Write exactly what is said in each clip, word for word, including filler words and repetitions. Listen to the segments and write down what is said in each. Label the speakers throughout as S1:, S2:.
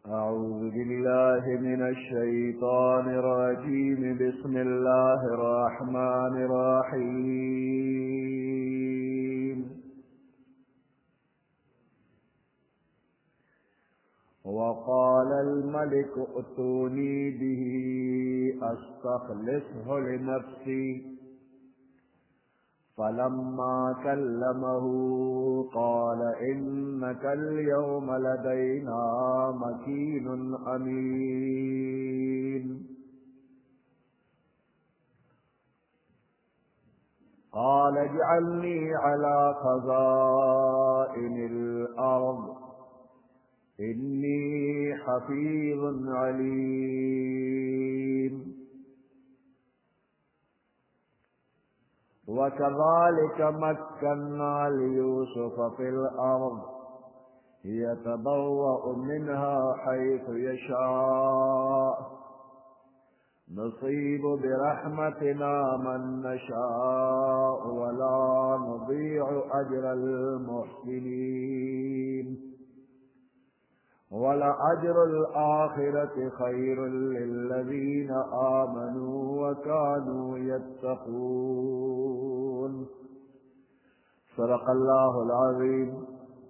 S1: أعوذ بالله من الشيطان الرجيم. بسم الله الرحمن الرحيم. وقال الملك ائتوني به أستخلصه لنفسي فلما كلمه قال إنك اليوم لدينا مكين أمين. قال اجعلني على خزائن الأرض إني حفيظ عليم. وكذلك مكنا ليوسف في الأرض يتبوأ منها حيث يشاء نصيب برحمتنا من نشاء ولا نضيع أجر المحسنين ولأجر الآخرة خير للذين آمنوا وكانوا يتقون. صدق الله العظيم.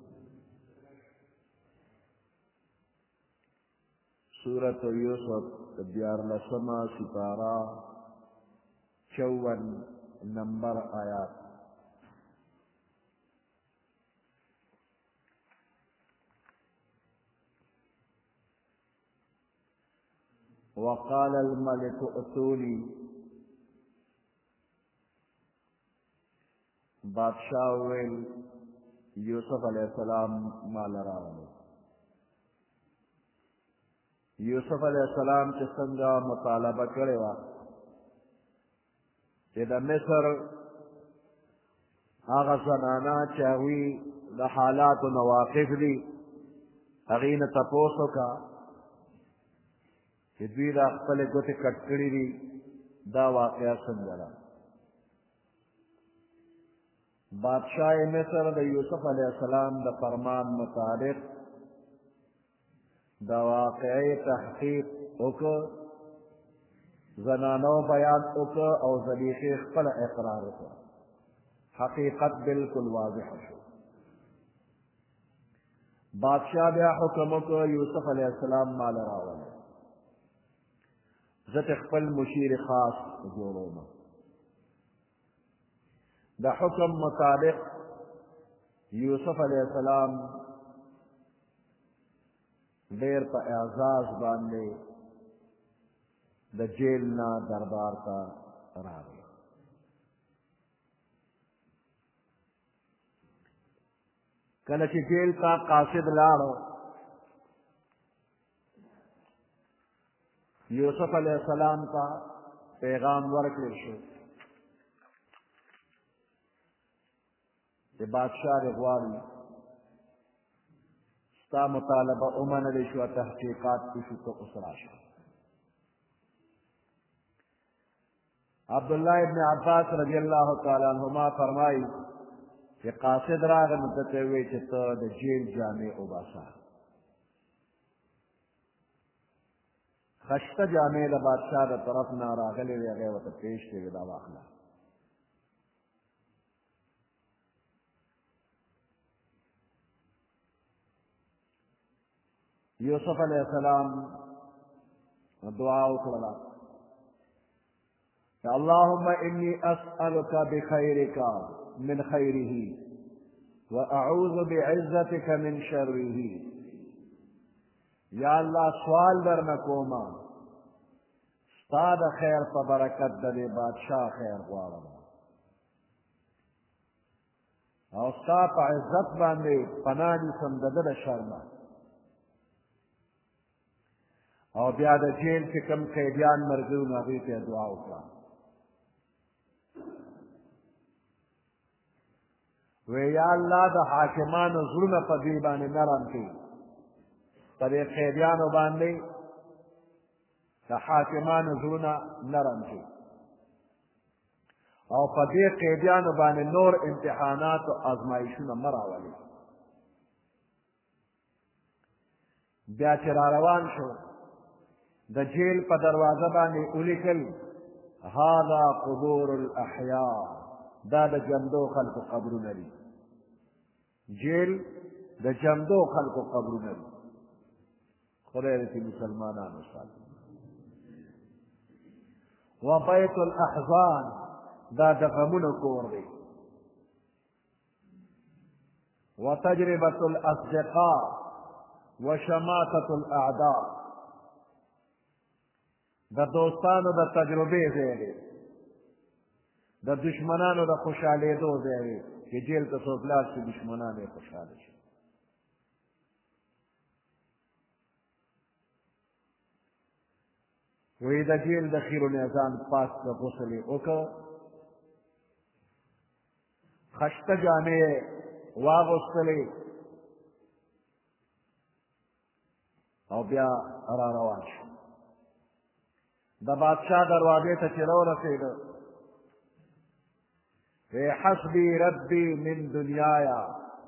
S1: سورة يوسف دیار لسما سپارہ چون نمبر آیات. وقال الملك ائتوني، بادشاہ ویل یوسف علیہ السلام مال راولو. یوسف علیہ السلام چې څنګه مطالبه کړې وه چې د مصر هغه زنانه چې هغوی د حالاتو نه واقف دي هغې نه تپوس وکړه چې دوی دا خپلې ګوتې کټ کړي دي دا واقعه څنګه ده. بادشاہ مصر د یوسف علیه السلام د فرمان مطابق دا واقعه تحقیق وکړ، زنانو بیان وکړ او زلیخې خپله اقرار وکړ. حقیقت بالکل واضح شو. بادشاہ بیا حکم وکړ یوسف علیه السلام مال راوړی، زه خپل مشیر خاص جوړوم. د حکم مطابق یوسف علیہ السلام ډېر په اعزاز باندې د جیل نه دربار ته راغی. کله چې جیل ته قاصد لاړو، یوسف علیہ السلام ته پیغام ورکړل شو چې بادشاہ دې غواړي ستا مطالبه ومنلی شوه، تحقیقات وشو، ته اوس راشه. عبدالله ابن عباس رضی الله تعالی عنهما فرمایي چې قاصد راغی نو ده ته یې وویل چې ته د جیل جامې وباسه. خشته جامې د بادشاہ د طرف نه راغلې وې، هغې ورته پېش کړې، دا واخله. یوسف علیہ السلام دعا وکړله کہ اللهم انی اسألک بخیرک من خیره واعوذ بعزتک من شره. یا الله سوال درنه کومه ستا د خیر په برکت د دې بادشاه خیر غواړم او ستا په عزت باندې پناه نیسم د ده د شر نه. او بیا د جیل چې کوم قیدیان مرګي وو نو هغوی ته یې دعا وکړه. وی یا الله د حاکمانو زړونه په دوی باندې نرم کړي، په دې قیدیانو باندې د حاکمانو زړونه نرم کړي او په دې قیدیانو باندې نور امتحانات او ازمایښونه مه راولي. بیا چې را روان شو د جیل په دروازه باندې ولیکل هذا قبور الاحیاء، دا د جمدو خلقو قبرونه دي. جیل د جمدو خلقو قبرونه دي. خدای دې مسلمانانو ساتي. وبيت الاحزان، دا د غمونو کور دی. وتجربة الاصدقاء وشماتة الاعداء، د دوستانو د تجربې ځای دی، د دشمنانو د خوشحالېدو ځای دی چې جیل ته څوک لاړ شي دشمنان یې خوشحاله شي. وی د جیل د خیرو نیزان پاک د غسل یې وکړ، خشته جامې یې واغوستلې او بیا را روان شو. د بادشاه دروازې ته چې راورسېده وی حسبي ربي من دنیایا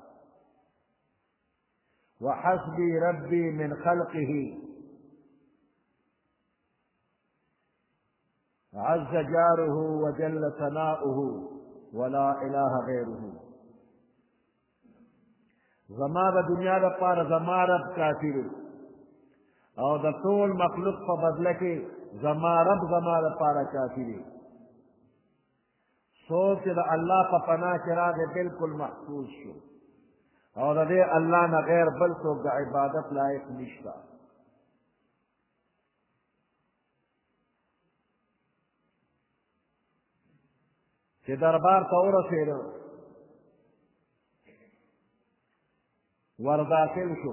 S1: وحسبي ربي من خلقه عز جاره وجل ثناؤه ولا اله غیره. زما د دنیا لپاره زما رب کافي دی او د ټول مخلوق په بدله کې زما رب زما لپاره کافي دی. څوک چې د الله په پناه کې راغی بالکل محفوظ شو او د دې الله نه غیر بل څوک د عبادت لایق نشته. چې دربار ته ورسېده ورداخل شو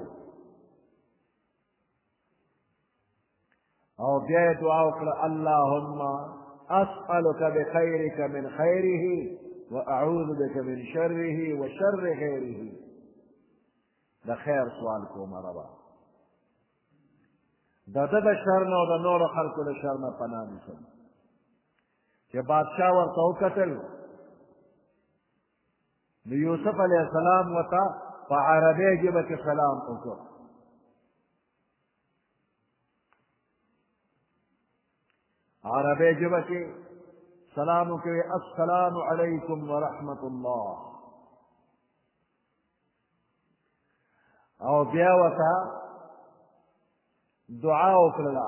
S1: او بیا یې دعا وکړه اللهم اسألك بخيرك من خيره واعوذ بك من شره وشر غيره. د خیر سوال کوم ربا، د ده د شر نه او د نورو خلکو د شر نه پناه نیسم. چې بادشاه ورته وکتل نو یوسف علیه السلام ورته په عربۍ ژبه کې سلام وکړ. عربۍ ژبه کې سلام وکړي السلام علیکم ورحمة الله، او بیا ورته دعا وکړله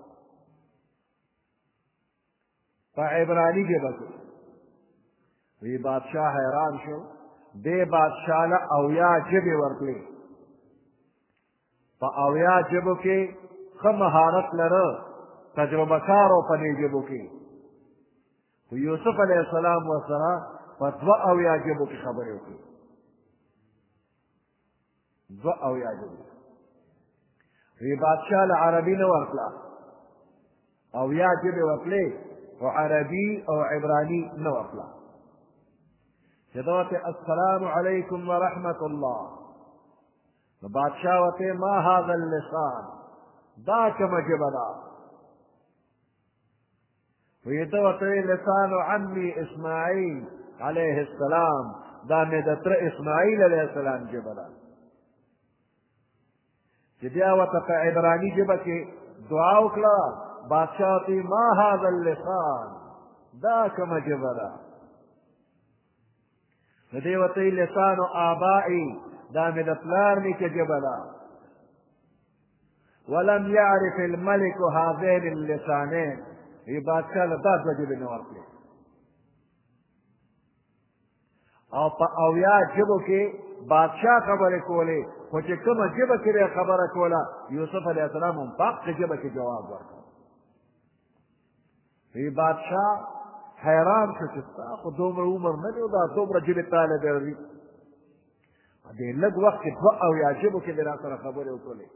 S1: په عبراني ژبه کې. وی بادشاه حیران شو، دې بادشاه له اویا ژبې ورکړې، په اویا ژبو کې ښه مهارت لره، تجربه کار و په دې ژبو کې. خو یوسف علیه السلام ورسره په دوه اویا ژبو کې خبرې وکړې، دوه اویا ژبې. وی بادشاه له عربي نه ورکړه، اویا ژبې ورکړې او عربي او عبراني نه ورکړه. چې ده ورته السلام علیکم ورحمة الله، نو بادشاه ورته ما هذا اللسان، دا کومه ژبه ده؟ وی ده ورته لسان عمي اسماعیل علیه السلام، دا مې د تره اسماعیل علیه السلام ژبه ده. چې بیا ورته په عبراني ژبه کې دعا وکړه، بادشاہ تی ما هذا اللسان، دا کومه ژبه ده؟ نو دې ورته لسان آبائی، دا مې د پلار نیکه ژبه ده. ولم يعرف الملك هذين اللسانين، وی بادشاہ له دا دوه ژبې نه ورکړې. او په اویا ژبو کې بادشاہ خبرې کولې، خو چې کومه ژبه کې به خبره کوله یوسف علیه السلام هم په هغه ژبه کې جواب ورکړ. وی بادشاه حیران شو چې ستا خو دومره عمر نه دی او دا دومره ژبې تاله درځي، دې لږ وخت کې دوه اویا ژبو کې دې را سره خبرې وکړلې.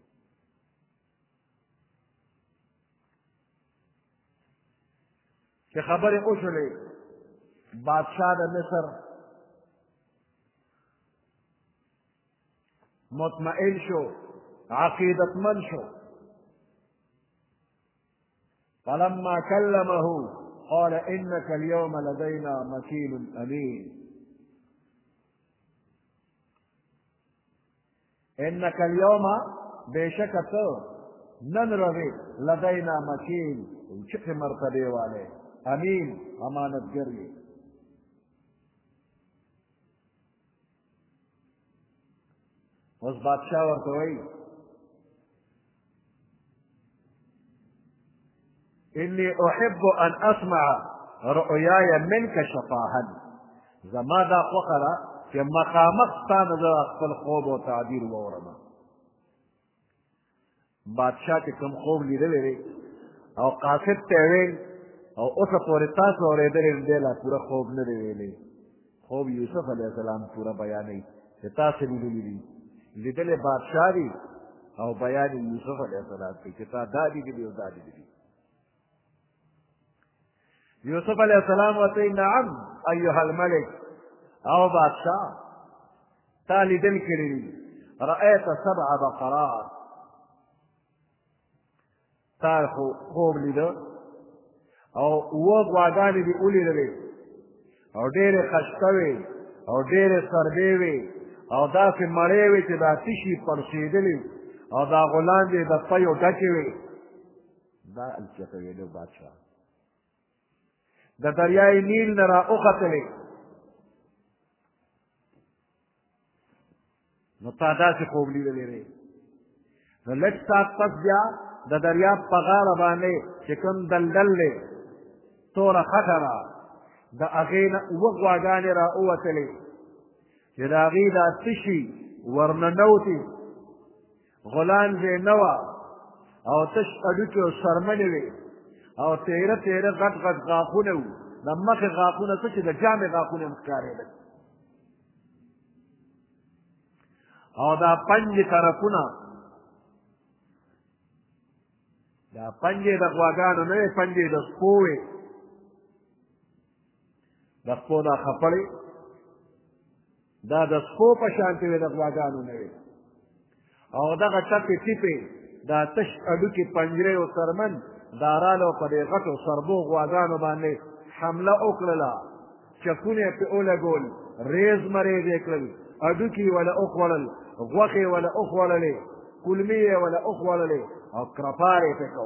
S1: چې خبرې وشولې، بادشاه د مصر مطمئن شو، عقیدتمند شو. فلما كلمه قال إنك اليوم لدينا مكين أمين. إنك اليوم بېشکه ته نن روې لدینا مکین اوچتې مرتبې والی امین امانتګر یې اوس بادشاه ورته وایي إني أحب أن أسمع رؤياي منك شفاها زما دا خوښه ده چې مخامخ ستا نه زه خپل خوب او تعبیر واورم بادشاه چې کوم خوب لیدلی دی او قاصد ته یې ویل او اوسه پورې تاسو اورېدلی دی لا پوره خوب نه دی ویلی خوب یوسف علیه السلام پوره بیانوي چې تاسو لیدلی دي لیدلی بادشاه دی او بیان یوسف علیه السلام کوي چې تا دا لیدلي او دا لیدلي یوسف علیہ السلام وتی نعم ایها الملک او بادشاہ تا لیدل کړي دي رأیت سبع بقرات تا خوب لیده او اوه غواګانې دي ولیدلې او ډېرې خشته وې او ډېرې سربې وې او داسې مړې وې چې دا تشي پړسېدلې او دا غلاندې د پیو ډکې وې دا الچته ویلو بادشاہ د دریای نیل نه را وختلې نو تا داسې خوب لیدلی دی نو لږ ساعت پس بیا د دریاب په غاړه باندې چې کوم دلدل دی توره خټه ده د هغې نه اوه غواګانې را ووتلې چې د هغې دا تشي ورننوتې غلانځې نه وه او تش هډوکې او سرمنې وې او تیره تیره غټ غټ غاښونه وو د مخې غاښونه څه چې د جامې غاښونه هم ښکارېدل او دا پنجې طرفونه دا پنجې د غواګانو نه وې پنجې د سپو وې د سپو دا خپړې دا د سپو په شانتې وې د غواګانو نه وې او دغه ټپې ټیپې دا تش هډوکې پنجرې او سرمن دا رالو په دې غټو سربو غواګانو باندې حمله وکړله چکونه یې پې ولګول ریز مریز یې کړل هډوکي یې وله وخوړل غوښې یې وله وخوړلې کلمې یې وله وخوړلې او کرپار یې پې کو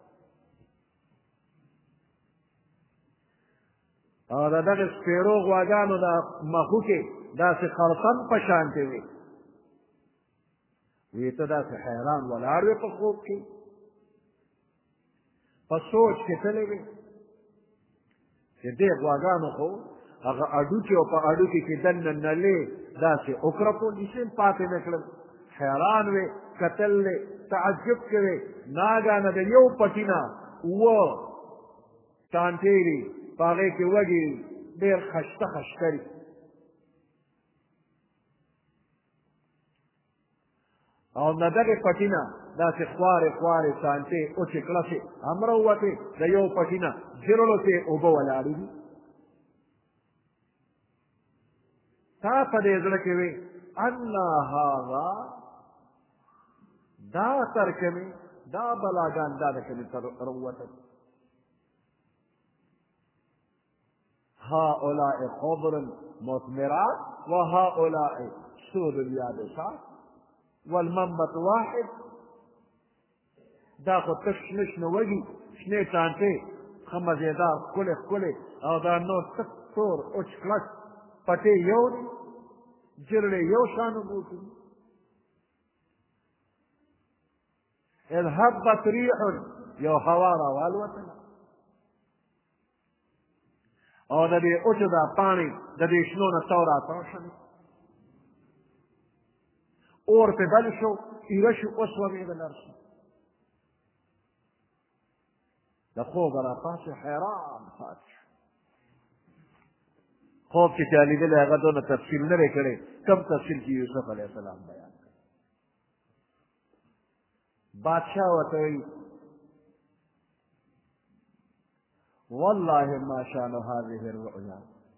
S1: او د دغې سپېرو غواګانو د مخوکې داسې خرسن په شانتې وې وی ته داسې حیران ولاړ وې په خوب کې په سوچ کې تللی وې چې دې غواګانو خو هغه هډوکي او په هډوکي کې دننه نلې داسې وکرپول هېڅ هم پاتې نه کړل حیران وې کتل وې تعجب کې وې ناګانه د یو پټي نه اووه ټانټې دي په هغې کې وږي ډېر خشته خشته دي او د دغې پټي نه داسې خوارې خوارې سانټې اوچې کلسې هم راووتې د یو پټي نه جرلو ته اوبه ولاړې دي تا په دې زړه کې وې انا هاغا دا تر کمې دا بلاګان دا د کمې تر راووتل هؤلاء خضر مثمرات وهؤلاء سود اليابسات والمنبت واحد دا خو تش شنه شنه وږي شنې ټانټې ښه مزېدار ښکلې ښکلې او دا نور تک تور اوچ کلک پټې یو دي جرړې یو شان بوټي اذ هبت ریح یو هوا راوالوتله او د دې اوچو دا پاڼې د دې شنو نه تو راتاو شوې اور پې بل شو ایره شو وسوځېده لر شو د خوبه راپاسې حیران پاتې شو خوب چې چا لیدلی هغه دونه تفصیل نه دی کړی کم تفصیل چې یوسف علیه السلام بیان کړ بادشاه ورته وایي والله ما شان هذه الرؤيا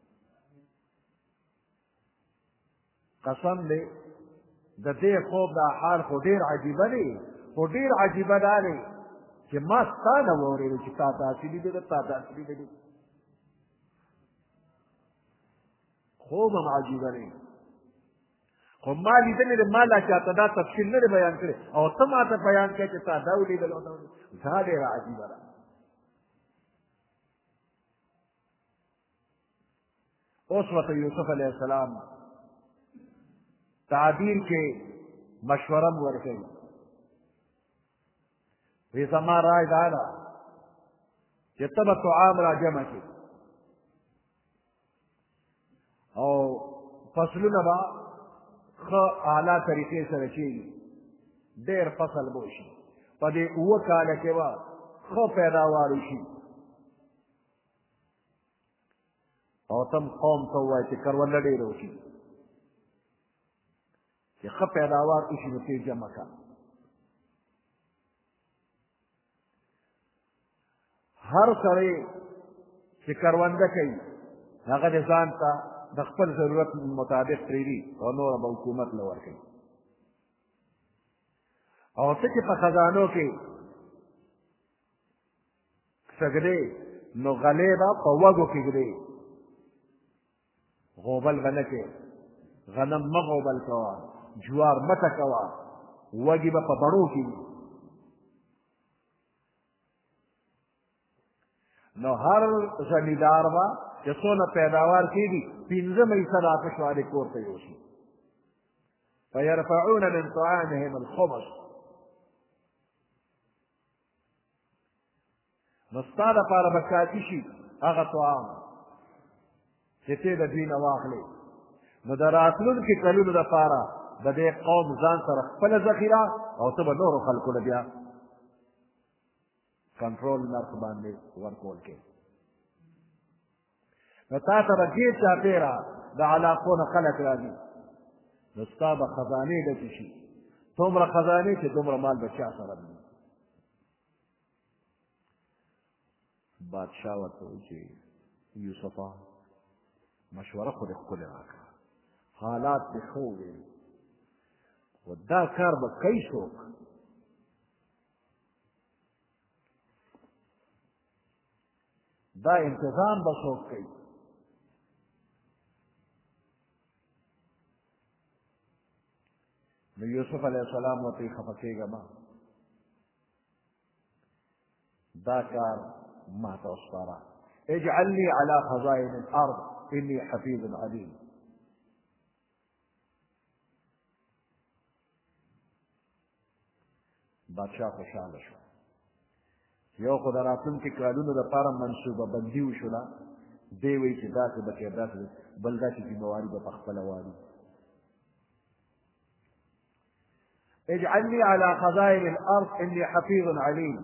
S1: قسم دی د دې خوب دا حال خو ډېر عجیبه دی خو ډېر عجیبه دا دی چې ما ستا نه واورېدو چې تا داسې لیدلي تا داسې لیدلي خوب هم عجیبه دی خو ما لیدلې ده ما لا چاته دا تفصیل نه دی بیان کړی او ته ما ته بیان کړې چې تا دا ولیدل او دا دا ډېره عجیبه ده. اوس ورته یوسف علیه السلام تعبیر کې مشوره م ورکوي وی زما رای دا ده چې ته به طعام را جمع کړي او فصلونه به ښه اعلی طریقې سره کېږي ډېر فصل به وشي په دې اووه کاله کې به ښه پیداوار وشي او تم قوم ته ووایه چې کرونده ډېره وشي چې ښه پیداوار وشي نو ته جمع کړه. هر سړی چې کرونده کوي هغه د ځان ته د خپل ضرورت مطابق پرېږدي او نوره به حکومت له ورکوي او ته چې په خزانو کې څږدې نو غلې به په وږو کې ږدې غوبل به نه کوې غنم مه غوبل کوه جوار مه ټکوه وږي به په بڼو کې وي نو هر زمیندار به چې څونه پیداوار کېږي پنځه میسره آتش والې کور ته یوسي فیرفعون من طعامهم الخبث نو ستا دپاره به کافي شي هغه طعام چې ته د دوی نه واخلې نو د راتلونکي کلونو دپاره د دې قوم ځان سره خپله ذخیره او ته به نورو خلکو له بیا کنټرول نرخ باندې ورکول کې نو تا ته به ډېر چاپېره د علاقو نه خلک راځي نو ستا به خزانې ډکې شي څومره خزانې چې دومره مال به چا سره وي. بادشاه ورته وایي چې یوسفه مشوره خو دې ښکلې راکړه حالات دې ښه وویل خو دا کار به کوي څوک دا انتظام به څوک کوي نو یوسف علیه السلام ورته خفه کېږه مه دا کار ما ته وسپاره اجعلني على خزائن الارض اني حفیظ علیم بادشاه خوشحاله شو یو خو د راتلونکي کالونو دپاره منصوبه بندي وشوله دی وایي چې داسې به کې داسې بل دا چې ذمهواري به په خپله والي اجعلني على خزائن الارض اني حفیظ علیم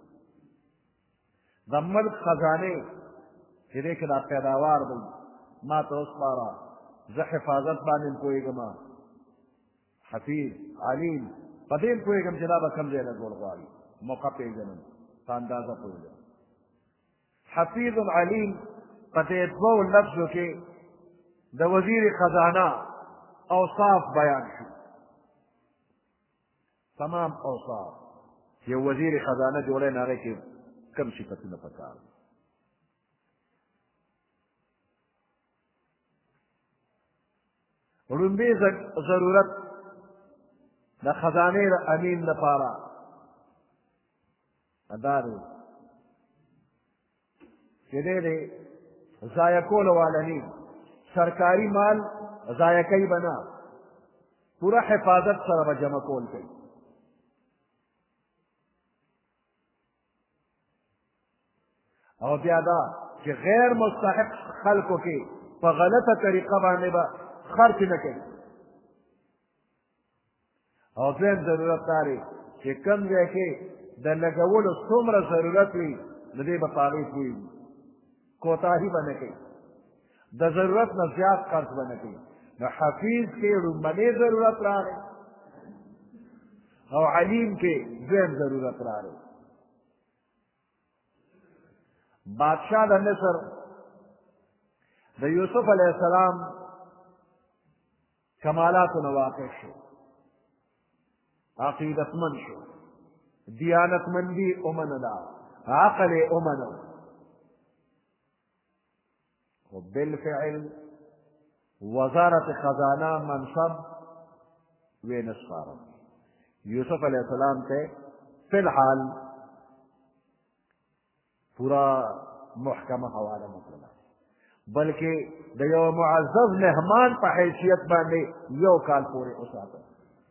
S1: د ملک خزانې چې دی کې دا پیداوار دی ما ته وسپاره زه حفاظت باندې م پوهېږم حفیظ علیم په دې م پوهېږم چې دا به کوم ځای نه جوړ غواړي موقع پېژنم په اندازه پوهېږم حفیظ علیم په دې دوو لفظو کې د وزیر خزانه اوصاف بیان شو تمام اوصاف چې وزیر خزانه جوړی نه هغې کې کم صفتونه پکار لومبی ضرورت د خزانې د امین لپاره دا دی چې دی دی ضایع کولو والا نی سرکاري مال ضایع کوي به نه پوره حفاظت سره به جمع کول کوي او بیا دا چې غیر مستحق خلکو کې په غلطه طریقه باندې به خرچ نه کوي او دویم ضرورت دا دی چې کوم ځای کې د لګولو څومره ضرورت وي نو دی به په هغې پوهېږي کوتاهي به نه کوي د ضرورت نه زیات خرچ به نه کوي نو حفیظ کې لومړنی ضرورت راغی او علیم کې دویم ضرورت راغی بادشاہ د مصر د یوسف علیه السلام کمالاتو نه واقف شو عقیدتمند شو دیانتمندي ومنله عقل یې ومنه خو بالفعل وزارت خزانه منصب وی نسپارم یوسف علیہ السلام ته فی الحال پورا محکمه حواله مکړله بلکې د یو معزز مهمان په حیثیت باندې یو کال پورې وساته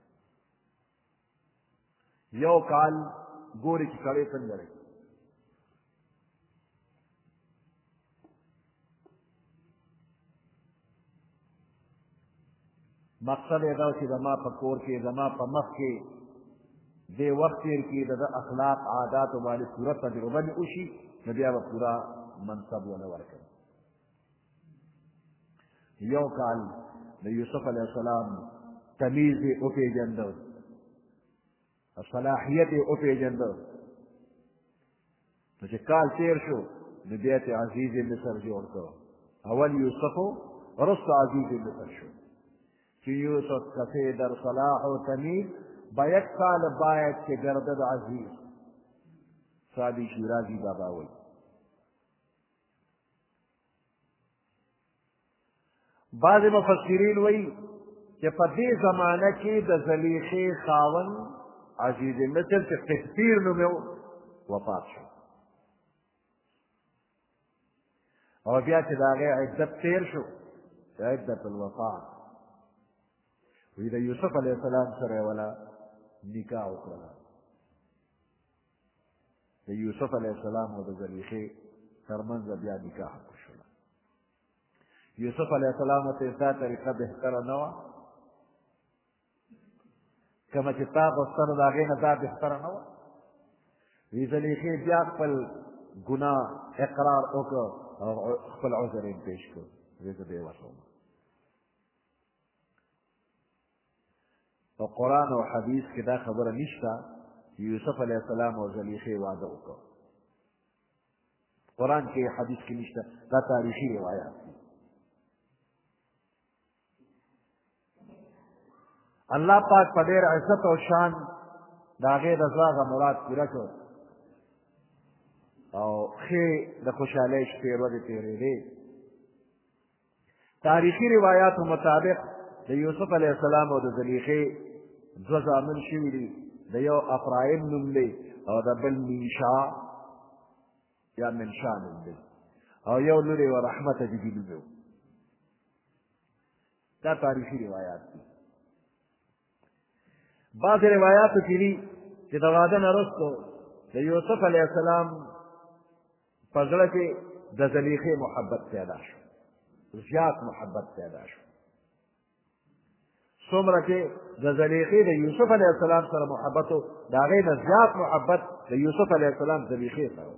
S1: یو کال ګوري چې سړی څنګه دی مقصد یې دا چې زما په کور کې زما په مخ کې دې وخت تېر کړي د ده اخلاق عاداتو باندې پوره تجربه دې وشي نو بیا به پوره منصب ونه ورکوي یو کال د یوسف علیه السلام تمیز یې وپېژنده صلاحیت یې وپېژنده نو چې کال تېر شو نو بیا یې عزیز مصر جوړ کړو اول یوسف وروسته عزیز مصر شو چې یوسف کفی در صلاح و تمیز با یک سال باید که گردد عزیز سادی شیرازی بابا وی بعض مفسرین وی چې په دې زمانه کې د زلیخې خاوند عزیز مصر چې قطفیر نومې وفات شو او بیا چې د هغې عدت تېر شو عدت الوفات وی د یوسف علیه السلام سره ولا نکاح وکړله د یوسف علیه السلام او د زلیخې ترمنځ بیا نکاح وشوله یوسف علیه السلام ته دا طریقه بهتره نه وه کومه چې تا غوښتنه د هغې نه دا بهتره نه وه وی زلیخې بیا خپل ګناه اقرار وکړ او خپل عذر یې پیش کړ وی زه بېوسه وم په قرآن او حدیث کې دا خبره نشته چې یوسف علیه السلام او زلیخې واده وکړ قرآن کې حدیث کې نشته دا تاریخي روایات دي الله پاک په ډېر عزت او شان د هغې د زړه هغه مراد پوره کړ او ښې د خوشحالۍ شپې ورځې تېرېدې تاریخي روایاتو مطابق د یوسف علیه السلام او د زلیخې دوه زامن شوي دي د یو افرایم نوم دی او د بل منشا یا منشا نوم دی او یو لور یې رحمته بیبي نوم دی دا تاریخي روایات دي بعضې روایاتو کې دي چې د واده نه وروسته د یوسف علیه السلام په زړه کې د زلیخې محبت پیدا شو زیات محبت پیدا شو څومره چې د زلیخې د یوسف علیه السلام سره محبت و د هغې نه زیات محبت د یوسف علیه السلام زلیخې سره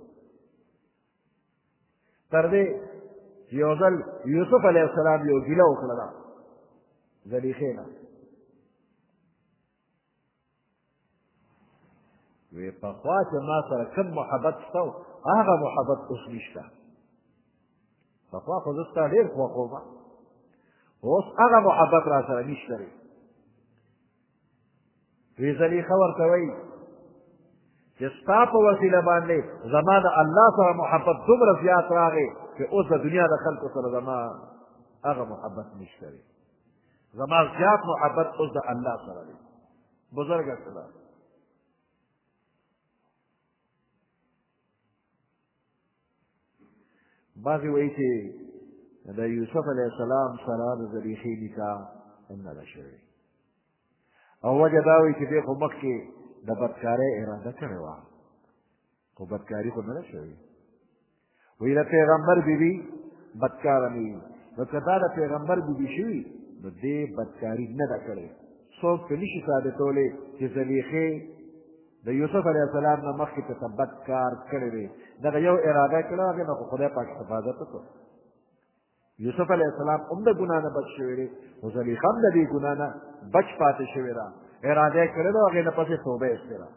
S1: تر دې چې یو ځل یوسف علیه السلام یو ګیله وکړله زلیخې نه وی پخوا چې ما سره کوم محبت شته هغه محبت اوس نشته پخوا خو زه ستا ډېر خوښوم اوس هغه محبت را سره نشته دی وی زلیخه ورته وایي چې ستا په وسیله باندې زما د الله سره محبت دومره زیات راغی چې اوس د دنیا د خلکو سره زما هغه محبت نشته دی زما زیات محبت اوس د الله سره دی بزرګه سره بعضې وایي چې د یوسف علیه السلام سره د زلیخې نکاح نه ده شوې او وجه دا وایي چې دی خو مخکې د بدکارۍ اراده کړې وه خو بدکاري خو نه ده شوې وایي د پیغمبر بیبي بدکاره نه وي نو که دا د پیغمبر بیبي شوي نو دې بدکاري نه ده کړې څوک پرې نشي ثابتولی چې زلیخې د یوسف علیه السلام نه مخکې ته بد کار کړی دی دغه یو اراده کړه هغې نه خو خدای پاک حفاظت وکړو یوسف علیه السلام هم د ګناه نه بچ شوی دی خو زلیخه هم د دې ګناه نه بچ پاتې شوې ده اراده یې کړې ده هغې نه پسې توبه ایستې ده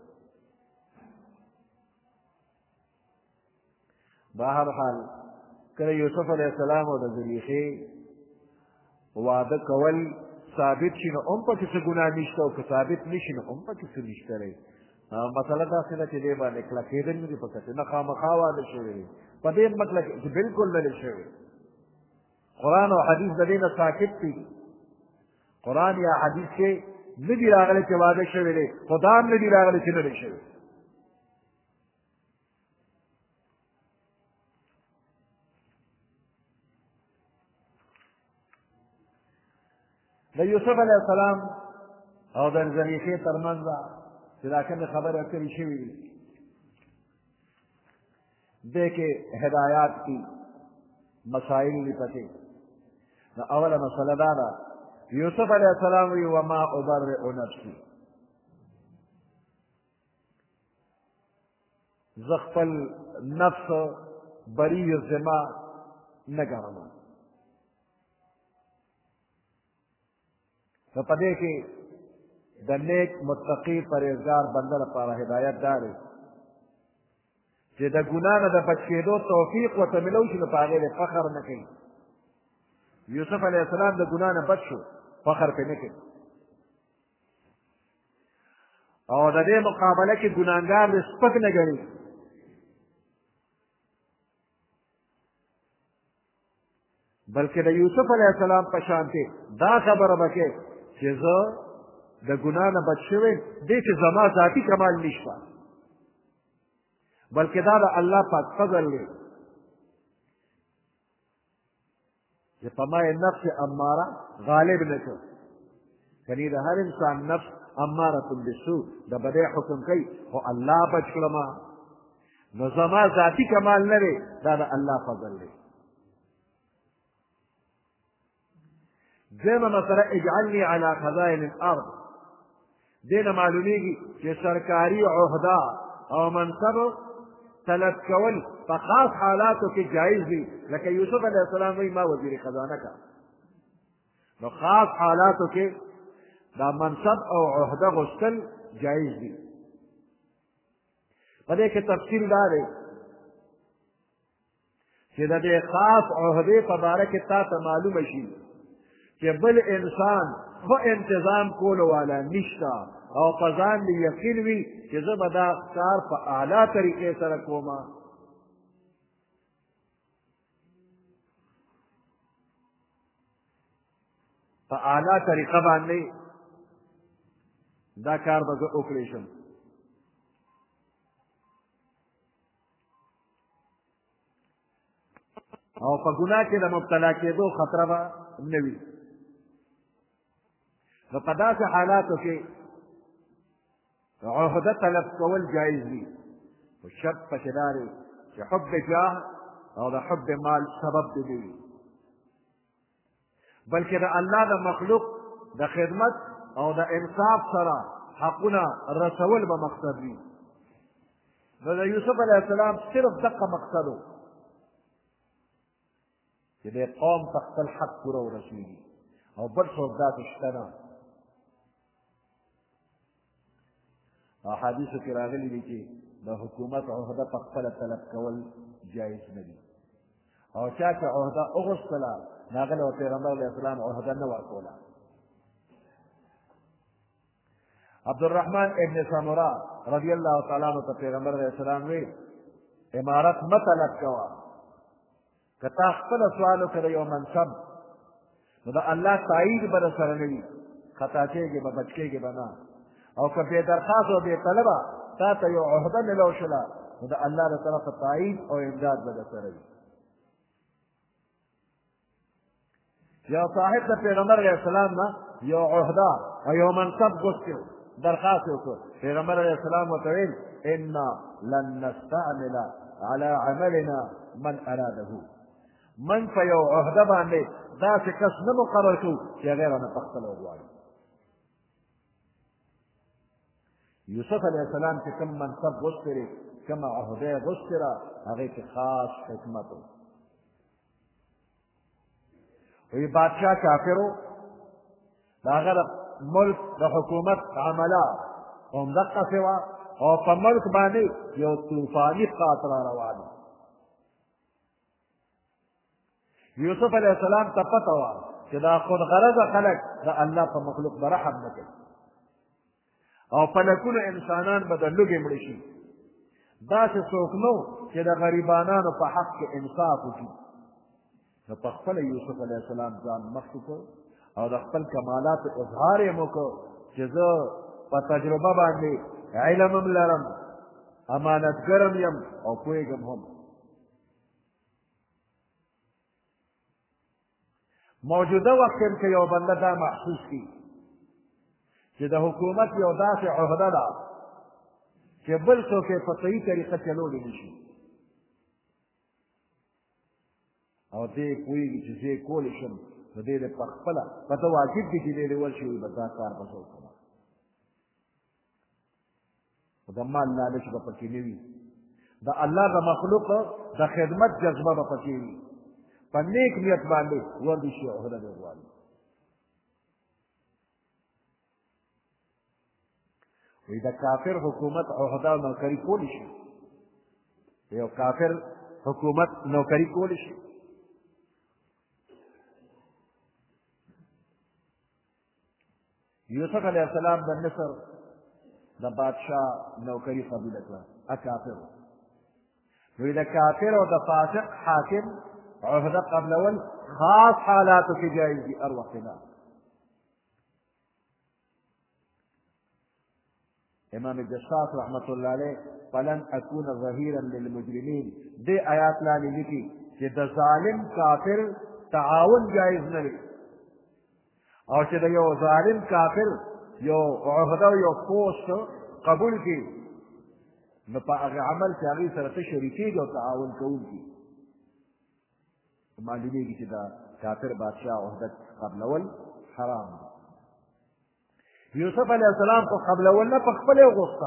S1: بهر حال کله یوسف علیه السلام او د زلیخې واده کول ثابت شي نو هم پکې څه ګناه نشته او که ثابت نه شي نو هم پکې څه نشته دی مسله داسې ده چې دې باندې کلکېدل نه دي په کتې نه خامخا واده شوی دی په دې مطلب چې بلکل نه دی شوی قرآن او حدیث د دې نه ساکت دي قرآن یا حدیث کې نه دي راغلي چې واده شوی دی خو دا هم نه دي راغلي چې نه دی شوی د یوسف علیه السلام او د زلیخې ترمنځ چې دا کومې خبرې اترې شوي دي دې کې هدایات دي مسائل دي پکې نو اوله مسله دا ده یوسف علیه السلام وی وما ابرئ نفسي زه خپل نفس بری ذمه نه ګڼم نو په دې کې د نیک متقي پرهیزګار بنده لپاره هدایت دا دی چې د ګناه نه د بچ کېدو توفیق ورته میلو شي نو په هغې فخر نه کوي یوسف علیه السلام د ګناه نه بچ شو فخر پرې نه کوي او د دې مقابله کې ګناهګار د سپک نه ګڼي بلکې د یوسف علیه السلام په شانتې دا خبره به کوي چې زه د ګناه نه بچ شوی دې چې زما ذاتي کمال نشته بلکې دا د الله پاک فضل دی چې په ما یې نفس اماره غالب نه کړ یعنې د هر انسان نفس اماره بالسوء د بدۍ حکم کوي خو الله بچ کړمه نو زما ذاتي کمال نه دی دا د الله فضل دی دویمه مسله اجعلني على خزائن الارض دې نه معلومیږي چې سرکاري عهده او منصب طلب کول په خاص حالاتو کې جایز دي لکه یوسف علیه السلام وایي ما وزیر خزانه کا نو خاص حالاتو کې دا منصب او عهده غوښتل جایز دي په دې کې تفصیل دا دی چې د دې خاص عهدې په باره کې تا ته معلومه شي چې بل انسان خو انتظام کولو والا نشته او په ځان دې یقین وي چې زه به دا کار په اعلی طریقې سره کومه په اعلی طریقه باندې دا کار به زه وکړی شم او په ګناه کې د مبتلا کېدو خطره به نه وي نو په داسې حالاتو کې عهده طلب کول جایز دي خو شرط پکې دا دی چې حب جاه او د حب مال سبب دې نه وي بلکې د الله د مخلوق د خدمت او د انصاف سره حقونه رسول به مقصد وي نو د یوسف علیه السلام صرف دقه مقصد و چې د قوم ته خپل حق پوره ورسېږي او بل څوک داسې شته نه احادیثو کې راغلي دي چې د حکومت عهده په خپله طلب کول جایز نه دي او چا چې عهده وغوښتله نو هغه له پیغمبر علیه السلام عهده نه ورکوله عبدالرحمن ابن سمره رضی الله تعالی عنه ته پیغمبر علیه السلام وی امارت مه طلب کوه که تا خپله سوال وکړه یو منصب نو د الله تایید به در سره نه وي خطا کېږي به بچ کېږي به نه او که بې درخواست او بې طلبه تا ته یو عهده میلو شوله نو د الله د طرفه تایید او امداد به در سره وي یو صاحب د پیغمبر علیه السلام نه یو عهده او یو منصب غوښتي درخواست یې وکړ پیغمبر علیه السلام ورته ویل انا لن نستعمل على عملنا من اراده من په یو عهده باندې داسې کس نه مقرر کړو چې هغې رانه په خپله وغواړي یوسف علیه السلام چې کوم منصب غوښتی دی کومه عهده یې غوښتې ده هغې کې خاص حکمت و وی بادشاه کافر و د هغه د ملک د حکومت عمله همدقسې وه او په ملک باندې یو طوفاني قحط را روان و یوسف علیه السلام ته پته وه چې دا خودغرضه خلک د الله په مخلوق به رحم نه کوي او فلکونه انسانان به د لوږې مړه شي داسې څوک نه چې د غریبانانو په حق کې انصاف وکړي نو په خپله یوسف علیه السلام ځان مخکې کړ او د خپل کمالاتو اظهار یې وکړ چې زه په تجربه باندې علم هم لرم امانتګرم یم او پوهېږم هم موجوده وخت کې که یو بنده دا محسوس کړي چې د حکومت یو داسې عهده ده چې بل څوک یې په صحیح طریقه چلولی نه شي او دې پوهېږي چې زه یې کولی شم نو دې د په خپله په ته واجب دي چې دې دې ورشي وي به دا کار به زه وکړم خو د مال لالچ به پکې نه وي د الله د مخلوق د خدمت جذبه به پکې وي په نیک نیت باندې ورد شي عهده دې غواړي وی د کافر حکومت عهده او نوکري کولی شي یو کافر حکومت نوکري کولی شي یوسف علیه السلام د مصر د بادشاه نوکري قبوله کړه ا کافر وی د کافر او د فاسق حاکم عهده قبلول خاص حالاتو کې جایز دي هر وخت نه امام جساس رحمت الله علیه فلن اكون ظهیرا للمجرمین دې آیات لاندې لیکي چې د ظالم کافر تعاون جایز نه وي او چې د یو ظالم کافر یو عهده او یو پوسټ قبول کړي نو په هغه عمل چې هغې سره ته شریکېږي او تعاون کوونکي معلومیږي چې دا کافر بادشاه عهده قبلول حرام دی یوسف علیه السلام خو قبلول نه په خپله یې غوښته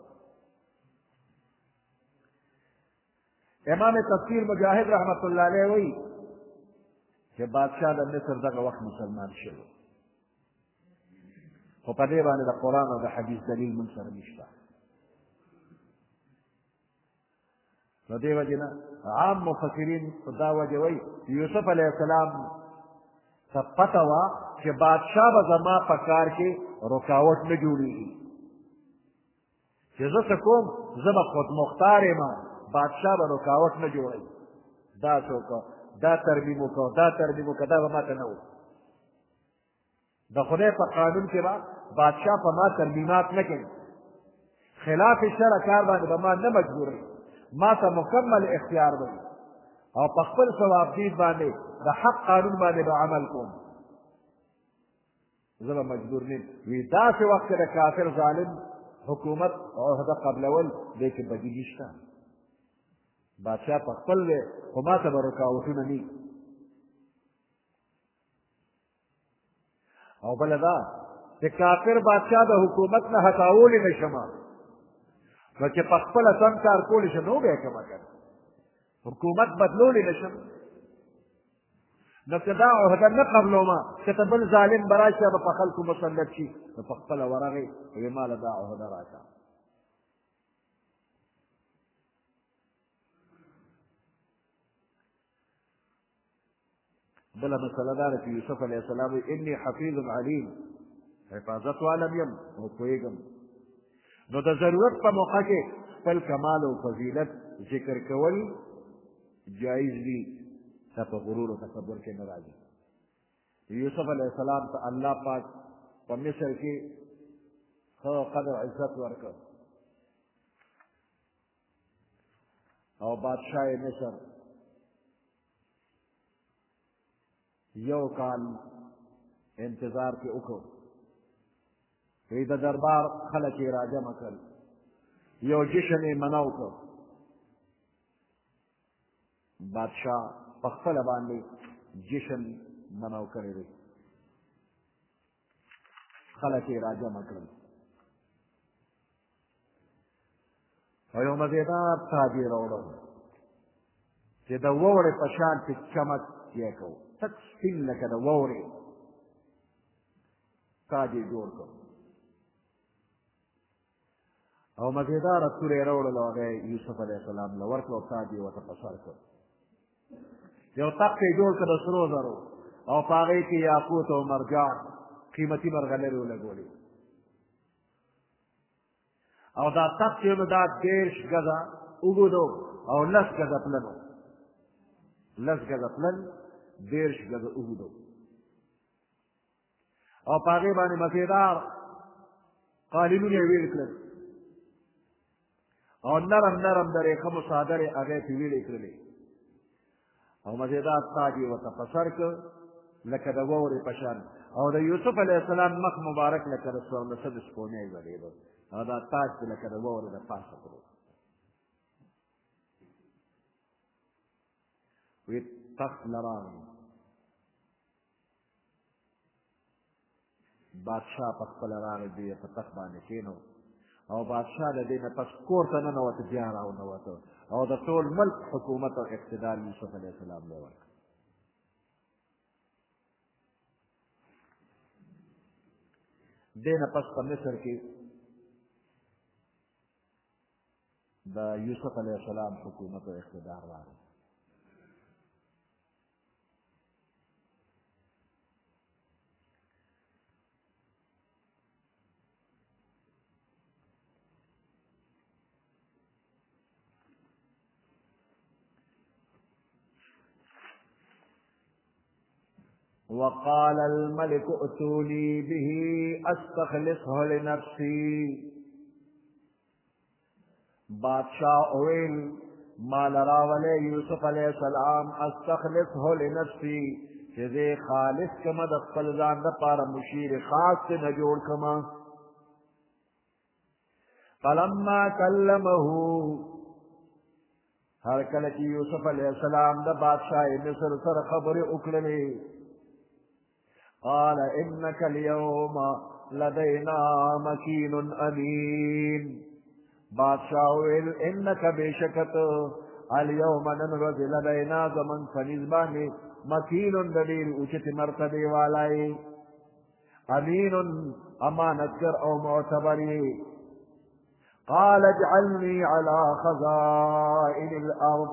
S1: امام تفسیر مجاهد رحمت الله علیه وایي چې بادشاه د مصر دغه وخت مسلمان شوی خو په دې باندې د قرآن او د حدیث دلیل موږ سره نشته نو دې وجې نه عام مفسرین په دا وجه وایي یوسف علیه السلام ته پته وه چې بادشاه به زما په کار کې رکاوټ نه جوړېږي چې زه څه کوم زه به خودمختار یم بادشاه به رکاوټ نه جوړوي دا څه وکړه دا ترمیم وکړه دا ترمیم وکړه دا به ماته نه و د خدای په قانون کې به بادشاه په ما ترمیمات نه کوي خلاف شرع کار باندې به ما نه مجبوروي ما ته مکمل اختیار به او په خپل ثوابدید باندې د حق قانون باندې به عمل کوم زه به مجبور نه وي داسې وخت کې د کافر ظالم حکومت عهده قبلول دی کې بدي نشته بادشاه په خپل دی خو ما ته به رکاوټونه نه او بله دا چې کافر بادشاه د حکومت نه هټاولی نه شمه نو چې په خپله سم کار کولی شم نو به یې کومه کنه حکومت بدلولی نه شم نو که دا عهده نه قبلومه که ته بل ظالم به راشي به په خلکو مسلط شي نو په خپله ورغې ویې ماله دا عهده راکړه بله مسله دا ده چې یوسف علیه السلام وایي انی حفیظ علیم حفاظت والم یم او پوهېږم نو د ضرورت په موقع کې خپل کمال او فضیلت ذکر کول جایز دي دا په غرور او تکبر کې نه راځي یوسف علیه السلام ته الله پاک په مصر کې ښه قدر عزت ورکړ او بادشاه مصر یو کال انتظار کې وکړو وی د دربار خلک یې راجمع کړل یو جشن یې منع وکړ بادشاه په خپله باندې جشن منع کړی دی خلک یې راجمع کړل او یو مزېدار تاج یې راوړل چې د ووړې په شان چې چمک یې کوو تک سپین لکه د وورې تاج یې جوړ کړ او مزېداره توره یې راوړله او هغه یوسف علیه السلام له ورکړه او تاج یې ورته په سر کړ یو تخت یې جوړ کړ د سرو زرو او په هغې کې یاقوت او مرجان قیمتي مرغلرې ولګولې او دا تخت یې نو دا دېرش ګزه اوږد او لس ګزه پلن و لس ګزه پلن دېرش ګزه اوږد او په هغې باندې مزېدار قالینونه یې ویل کړل او نرم نرم د ریخمو څادرې هغې پې ویلې کړلې او مزېدار تاج یې ورته په سر کړ لکه د واورې په شان او د یوسف علیه السلام مخ مبارک لکه د څوارلسه د سپوږمۍ ځلېده او دا تاج پې لکه د واورې د پاسه کړو وی تخت لراغی بادشاہ په خپله راغی دوی یې په تخت باندې کېنو او بادشاہ د دې نه پس کور ته ننوته بیا راونوته او د ټول ملک حکومت او اقتدار یوسف علیه السلام له ورکړ دې نه پس په مصر کې د یوسف علیه السلام حکومت او اقتدار راغی وقال الملك ائتوني به استخلصه لنفسي بادشاہ اویل مال راولے یوسف علیہ السلام استخلصه لنفسي چې زه خالص کما د خپل ځان دپاره مشیر خاص ته نه جوړ کما فلما کلمه هر کله چې یوسف علیہ السلام د بادشاہ مصر سره خبرې وکړلې قال إنك اليوم لدينا مكين أمين بادشاہ ویل انك بشکت اليوم ننرد لدينا زمن فنزباني مكين دليل اوچت مرتبه والائی امين امانتگر او معتبری قال اجعلني على خزائن الارض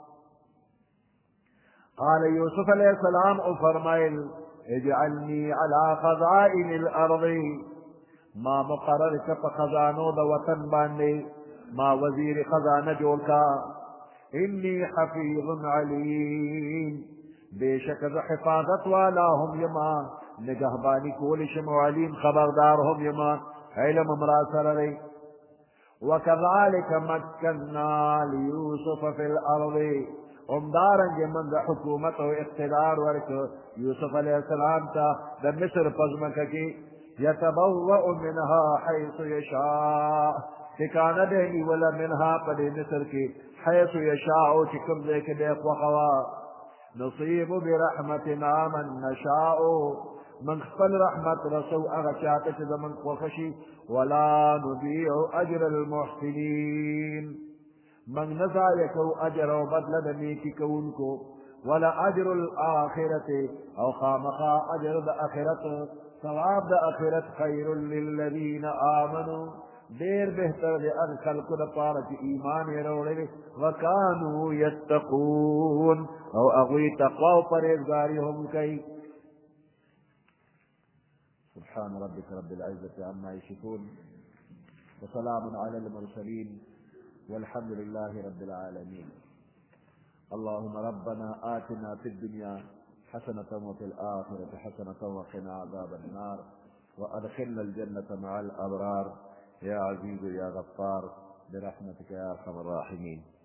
S1: قال يوسف علیہ السلام او فرمائل اجعلني على خزائن الارض ما مقرر کپ خزانو د وطن باندې ما وزیر خزانه جوړ کا انی حفیظ علیم بیشک ز حفاظت والا هم یما نگهبانی کول شم علیم خبردار هم یما علم امرا سره ری وكذلك مكنا ليوسف في الارض امدارنگ من د حکومت او اقتدار ورک یوسف علیہ السلام تا د مصر پزمکه کی یتبوأ منها حیث یشاء ٹھکانہ دینی ولا منها پدی مصر کی حیث یشاء چکم دے کے دے خوخوا نصیب برحمتنا من نشاء من خپل رحمت رسو اغا چاہتے چیز من خوخشی ولا نضيع اجر المحسنین من نزایکو اجر و بدل دنیکی کون کو ولا اجر الاخرت او خامخا اجر دا اخرت ثواب دا اخرت خیر للذین آمنوا دیر بہتر دے ان خلق دا پارت ایمان روڑے وکانو یتقون او اغوی تقوی و پریزگاری ہم کئی سبحان ربك رب العزة عما يشركون وسلام على المرسلين والحمد لله رب العالمين اللهم ربنا آتنا في الدنيا حسنة وفي الآخرة حسنة وقنا عذاب النار وأدخلنا الجنة مع الأبرار يا عزيز يا غفار برحمتك يا أرحم الراحمين